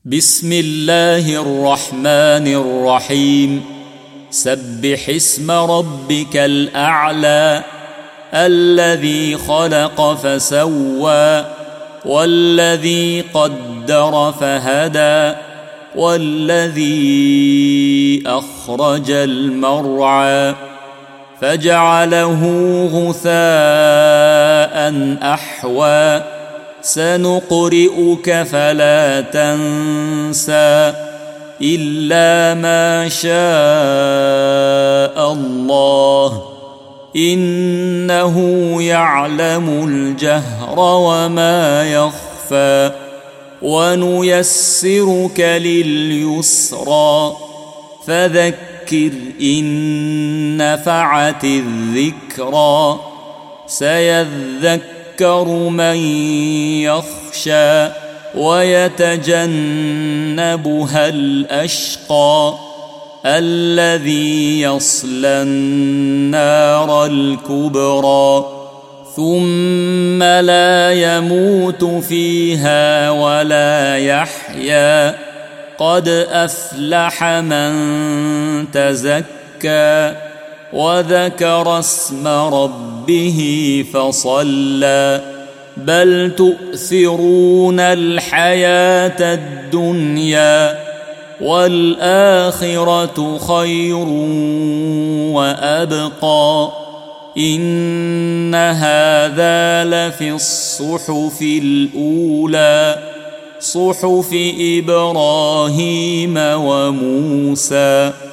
بسم الله الرحمن الرحيم. سبح اسم ربك الأعلى الذي خلق فسوى والذي قدر فهدى والذي أخرج المرعى فجعله غثاء أحوى سنقرئك فلا تنسى إلا ما شاء الله إنه يعلم الجهر وما يخفى ونيسرك لليسرى فذكر إن نفعت الذكرى سيذكر من يخشى ويتجنبها الأشقى الذي يصلى النار الكبرى ثم لا يموت فيها ولا يحيا قد أفلح من تزكى وذكر اسم ربه فصلى بل تؤثرون الحياة الدنيا والآخرة خير وأبقى إن هذا لفي الصحف الأولى صحف إبراهيم وموسى.